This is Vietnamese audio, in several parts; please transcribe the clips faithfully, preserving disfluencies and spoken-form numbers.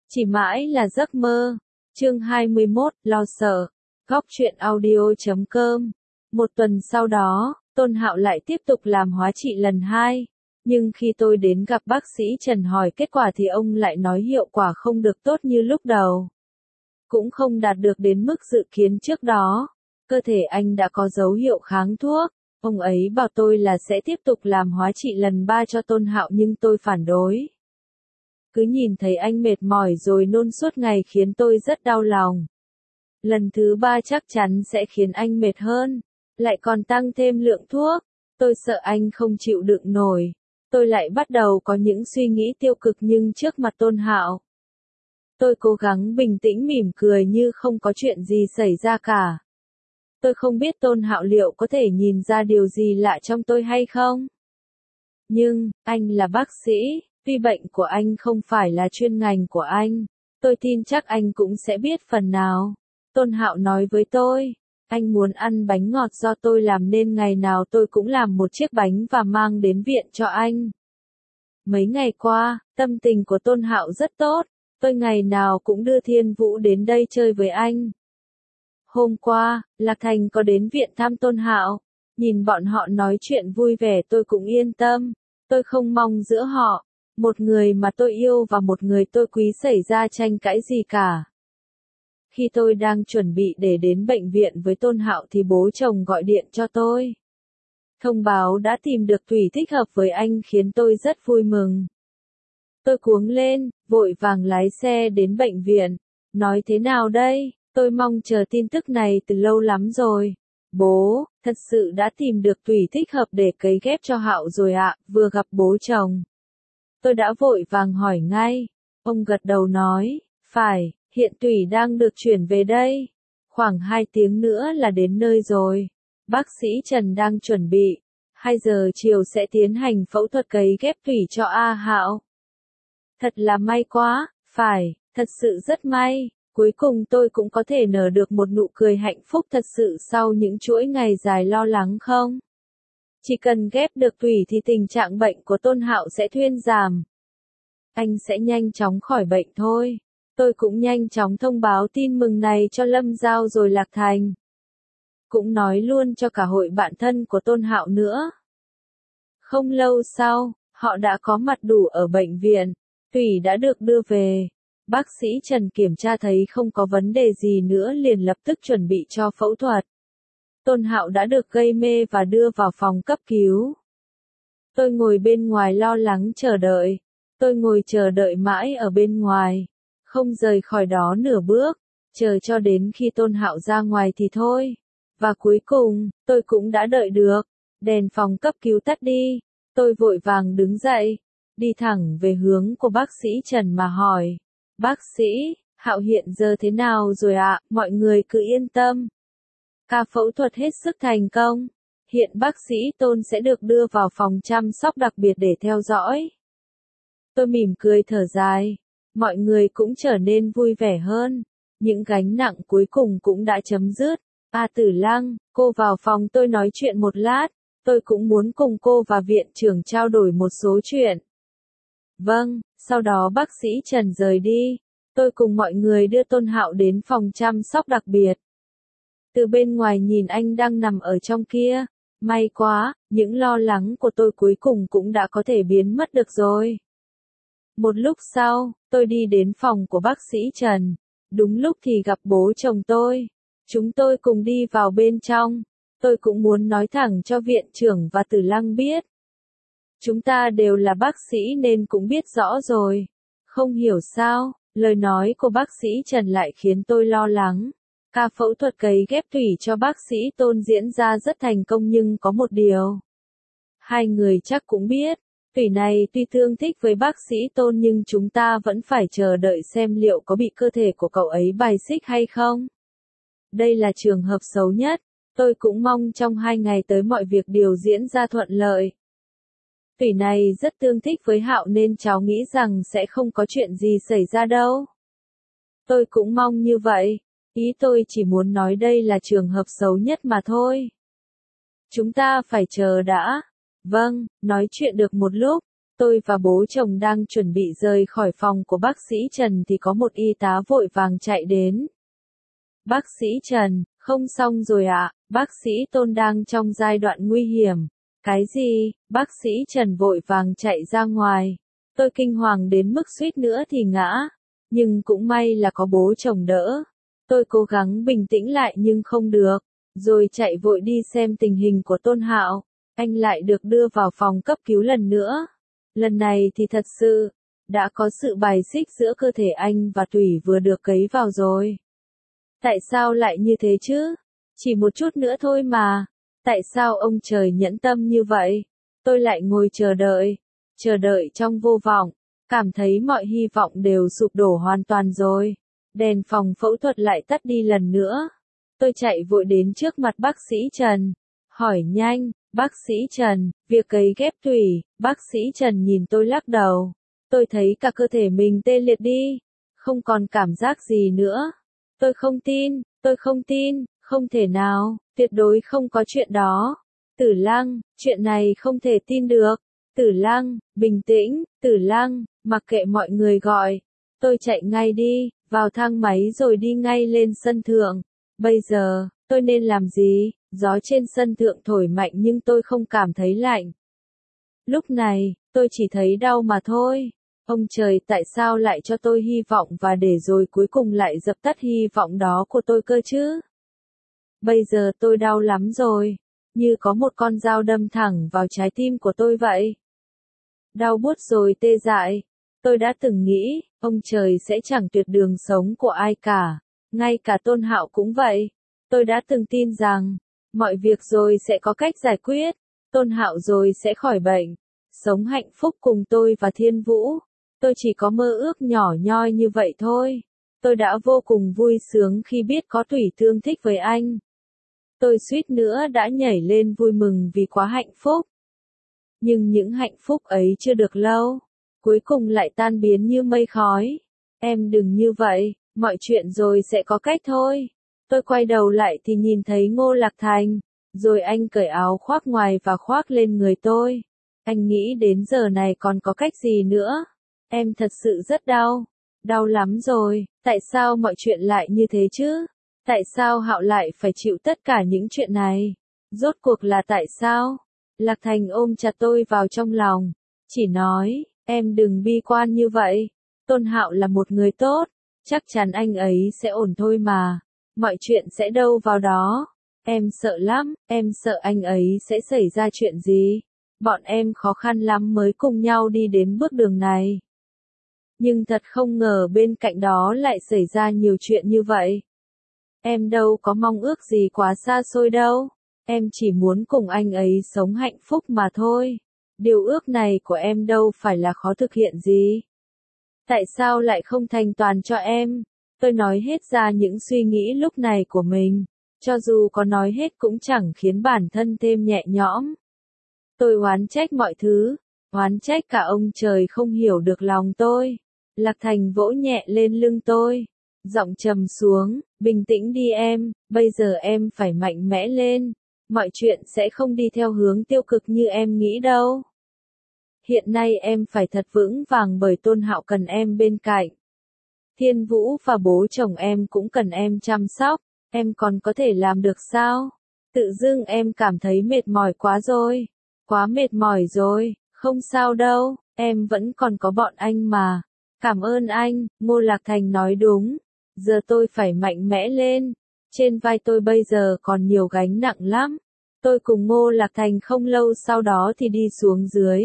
Chỉ mãi là giấc mơ. Chương hai mươi mốt, lo sợ. Góc truyện audio chấm com. Một tuần sau đó, Tôn Hạo lại tiếp tục làm hóa trị lần hai. Nhưng khi tôi đến gặp bác sĩ Trần hỏi kết quả thì ông lại nói hiệu quả không được tốt như lúc đầu. Cũng không đạt được đến mức dự kiến trước đó. Cơ thể anh đã có dấu hiệu kháng thuốc. Ông ấy bảo tôi là sẽ tiếp tục làm hóa trị lần ba cho Tôn Hạo nhưng tôi phản đối. Cứ nhìn thấy anh mệt mỏi rồi nôn suốt ngày khiến tôi rất đau lòng. Lần thứ ba chắc chắn sẽ khiến anh mệt hơn, lại còn tăng thêm lượng thuốc. Tôi sợ anh không chịu đựng nổi. Tôi lại bắt đầu có những suy nghĩ tiêu cực nhưng trước mặt Tôn Hạo. Tôi cố gắng bình tĩnh mỉm cười như không có chuyện gì xảy ra cả. Tôi không biết Tôn Hạo liệu có thể nhìn ra điều gì lạ trong tôi hay không. Nhưng, anh là bác sĩ. Tuy bệnh của anh không phải là chuyên ngành của anh, tôi tin chắc anh cũng sẽ biết phần nào. Tôn Hạo nói với tôi, anh muốn ăn bánh ngọt do tôi làm nên ngày nào tôi cũng làm một chiếc bánh và mang đến viện cho anh. Mấy ngày qua, tâm tình của Tôn Hạo rất tốt, tôi ngày nào cũng đưa Thiên Vũ đến đây chơi với anh. Hôm qua, Lạc Thành có đến viện thăm Tôn Hạo, nhìn bọn họ nói chuyện vui vẻ tôi cũng yên tâm, tôi không mong giữa họ. Một người mà tôi yêu và một người tôi quý xảy ra tranh cãi gì cả. Khi tôi đang chuẩn bị để đến bệnh viện với Tôn Hạo thì bố chồng gọi điện cho tôi. Thông báo đã tìm được tùy thích hợp với anh khiến tôi rất vui mừng. Tôi cuống lên, vội vàng lái xe đến bệnh viện. Nói thế nào đây, tôi mong chờ tin tức này từ lâu lắm rồi. Bố, thật sự đã tìm được tùy thích hợp để cấy ghép cho Hạo rồi ạ, vừa gặp bố chồng. Tôi đã vội vàng hỏi ngay. Ông gật đầu nói, phải, hiện tủy đang được chuyển về đây. Khoảng hai tiếng nữa là đến nơi rồi. Bác sĩ Trần đang chuẩn bị. hai giờ chiều sẽ tiến hành phẫu thuật cấy ghép tủy cho A Hạo. Thật là may quá, phải, thật sự rất may. Cuối cùng tôi cũng có thể nở được một nụ cười hạnh phúc thật sự sau những chuỗi ngày dài lo lắng không? Chỉ cần ghép được tủy thì tình trạng bệnh của Tôn Hạo sẽ thuyên giảm. Anh sẽ nhanh chóng khỏi bệnh thôi. Tôi cũng nhanh chóng thông báo tin mừng này cho Lâm Giao rồi Lạc Thành. Cũng nói luôn cho cả hội bạn thân của Tôn Hạo nữa. Không lâu sau, họ đã có mặt đủ ở bệnh viện. Tủy đã được đưa về. Bác sĩ Trần kiểm tra thấy không có vấn đề gì nữa liền lập tức chuẩn bị cho phẫu thuật. Tôn Hạo đã được gây mê và đưa vào phòng cấp cứu. Tôi ngồi bên ngoài lo lắng chờ đợi. Tôi ngồi chờ đợi mãi ở bên ngoài. Không rời khỏi đó nửa bước. Chờ cho đến khi Tôn Hạo ra ngoài thì thôi. Và cuối cùng, tôi cũng đã đợi được. Đèn phòng cấp cứu tắt đi. Tôi vội vàng đứng dậy. Đi thẳng về hướng của bác sĩ Trần mà hỏi. Bác sĩ, Hạo hiện giờ thế nào rồi ạ? Mọi người cứ yên tâm. Ca phẫu thuật hết sức thành công. Hiện bác sĩ Tôn sẽ được đưa vào phòng chăm sóc đặc biệt để theo dõi. Tôi mỉm cười thở dài. Mọi người cũng trở nên vui vẻ hơn. Những gánh nặng cuối cùng cũng đã chấm dứt. A Tử Lăng, cô vào phòng tôi nói chuyện một lát. Tôi cũng muốn cùng cô và viện trưởng trao đổi một số chuyện. Vâng, sau đó bác sĩ Trần rời đi. Tôi cùng mọi người đưa Tôn Hạo đến phòng chăm sóc đặc biệt. Từ bên ngoài nhìn anh đang nằm ở trong kia. May quá, những lo lắng của tôi cuối cùng cũng đã có thể biến mất được rồi. Một lúc sau, tôi đi đến phòng của bác sĩ Trần. Đúng lúc thì gặp bố chồng tôi. Chúng tôi cùng đi vào bên trong. Tôi cũng muốn nói thẳng cho viện trưởng và Tử Lăng biết. Chúng ta đều là bác sĩ nên cũng biết rõ rồi. Không hiểu sao, lời nói của bác sĩ Trần lại khiến tôi lo lắng. Ca phẫu thuật cấy ghép tủy cho bác sĩ Tôn diễn ra rất thành công nhưng có một điều. Hai người chắc cũng biết, tủy này tuy tương thích với bác sĩ Tôn nhưng chúng ta vẫn phải chờ đợi xem liệu có bị cơ thể của cậu ấy bài xích hay không. Đây là trường hợp xấu nhất, tôi cũng mong trong hai ngày tới mọi việc đều diễn ra thuận lợi. Tủy này rất tương thích với Hạo nên cháu nghĩ rằng sẽ không có chuyện gì xảy ra đâu. Tôi cũng mong như vậy. Ý tôi chỉ muốn nói đây là trường hợp xấu nhất mà thôi. Chúng ta phải chờ đã. Vâng, nói chuyện được một lúc, Tôi và bố chồng đang chuẩn bị rời khỏi phòng của bác sĩ Trần thì có một y tá vội vàng chạy đến. Bác sĩ Trần, không xong rồi ạ, bác sĩ Tôn đang trong giai đoạn nguy hiểm. Cái gì? Bác sĩ Trần vội vàng chạy ra ngoài. Tôi kinh hoàng đến mức suýt nữa thì ngã. Nhưng cũng may là có bố chồng đỡ. Tôi cố gắng bình tĩnh lại nhưng không được. Rồi chạy vội đi xem tình hình của Tôn Hạo. Anh lại được đưa vào phòng cấp cứu lần nữa. Lần này thì thật sự, đã có sự bài xích giữa cơ thể anh và tủy vừa được cấy vào rồi. Tại sao lại như thế chứ? Chỉ một chút nữa thôi mà. Tại sao ông trời nhẫn tâm như vậy? Tôi lại ngồi chờ đợi, chờ đợi trong vô vọng, cảm thấy mọi hy vọng đều sụp đổ hoàn toàn rồi. Đèn phòng phẫu thuật lại tắt đi lần nữa. Tôi chạy vội đến trước mặt bác sĩ Trần, hỏi nhanh, bác sĩ Trần, việc cấy ghép tủy, bác sĩ Trần nhìn tôi lắc đầu. Tôi thấy cả cơ thể mình tê liệt đi, không còn cảm giác gì nữa. Tôi không tin, tôi không tin, không thể nào, tuyệt đối không có chuyện đó. Tử Lăng, chuyện này không thể tin được. Tử Lăng, bình tĩnh, Tử Lăng, mặc kệ mọi người gọi. Tôi chạy ngay đi, vào thang máy rồi đi ngay lên sân thượng. Bây giờ, tôi nên làm gì? Gió trên sân thượng thổi mạnh nhưng tôi không cảm thấy lạnh. Lúc này, tôi chỉ thấy đau mà thôi. Ông trời tại sao lại cho tôi hy vọng và để rồi cuối cùng lại dập tắt hy vọng đó của tôi cơ chứ? Bây giờ tôi đau lắm rồi, như có một con dao đâm thẳng vào trái tim của tôi vậy. Đau buốt rồi tê dại. Tôi đã từng nghĩ, ông trời sẽ chẳng tuyệt đường sống của ai cả, ngay cả Tôn Hạo cũng vậy. Tôi đã từng tin rằng, mọi việc rồi sẽ có cách giải quyết, Tôn Hạo rồi sẽ khỏi bệnh, sống hạnh phúc cùng tôi và Thiên Vũ. Tôi chỉ có mơ ước nhỏ nhoi như vậy thôi. Tôi đã vô cùng vui sướng khi biết có Thủy tương thích với anh. Tôi suýt nữa đã nhảy lên vui mừng vì quá hạnh phúc. Nhưng những hạnh phúc ấy chưa được lâu, cuối cùng lại tan biến như mây khói. Em đừng như vậy, mọi chuyện rồi sẽ có cách thôi. Tôi quay đầu lại thì nhìn thấy Ngô Lạc Thành, rồi anh cởi áo khoác ngoài và khoác lên người tôi. Anh nghĩ đến giờ này còn có cách gì nữa. Em thật sự rất đau, đau lắm rồi, tại sao mọi chuyện lại như thế chứ? Tại sao Hạo lại phải chịu tất cả những chuyện này? Rốt cuộc là tại sao? Lạc Thành ôm chặt tôi vào trong lòng, chỉ nói, em đừng bi quan như vậy. Tôn Hạo là một người tốt, chắc chắn anh ấy sẽ ổn thôi mà. Mọi chuyện sẽ đâu vào đó. Em sợ lắm, em sợ anh ấy sẽ xảy ra chuyện gì. Bọn em khó khăn lắm mới cùng nhau đi đến bước đường này. Nhưng thật không ngờ bên cạnh đó lại xảy ra nhiều chuyện như vậy. Em đâu có mong ước gì quá xa xôi đâu. Em chỉ muốn cùng anh ấy sống hạnh phúc mà thôi. Điều ước này của em đâu phải là khó thực hiện gì. Tại sao lại không thành toàn cho em? Tôi nói hết ra những suy nghĩ lúc này của mình. Cho dù có nói hết cũng chẳng khiến bản thân thêm nhẹ nhõm. Tôi oán trách mọi thứ. Oán trách cả ông trời không hiểu được lòng tôi. Lạc Thành vỗ nhẹ lên lưng tôi. Giọng trầm xuống, bình tĩnh đi em, bây giờ em phải mạnh mẽ lên. Mọi chuyện sẽ không đi theo hướng tiêu cực như em nghĩ đâu. Hiện nay em phải thật vững vàng bởi Tôn Hạo cần em bên cạnh. Thiên Vũ và bố chồng em cũng cần em chăm sóc. Em còn có thể làm được sao? Tự dưng em cảm thấy mệt mỏi quá rồi. Quá mệt mỏi rồi, không sao đâu, em vẫn còn có bọn anh mà. Cảm ơn anh, Ngô Lạc Thành nói đúng. Giờ tôi phải mạnh mẽ lên. Trên vai tôi bây giờ còn nhiều gánh nặng lắm. Tôi cùng Ngô Lạc Thành không lâu sau đó thì đi xuống dưới.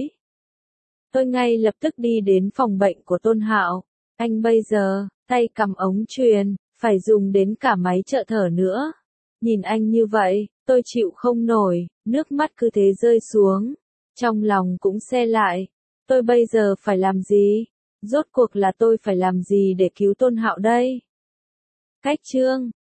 Tôi ngay lập tức đi đến phòng bệnh của Tôn Hạo. Anh bây giờ, tay cầm ống truyền, phải dùng đến cả máy trợ thở nữa. Nhìn anh như vậy, tôi chịu không nổi, nước mắt cứ thế rơi xuống. Trong lòng cũng se lại. Tôi bây giờ phải làm gì? Rốt cuộc là tôi phải làm gì để cứu Tôn Hạo đây? Cách chương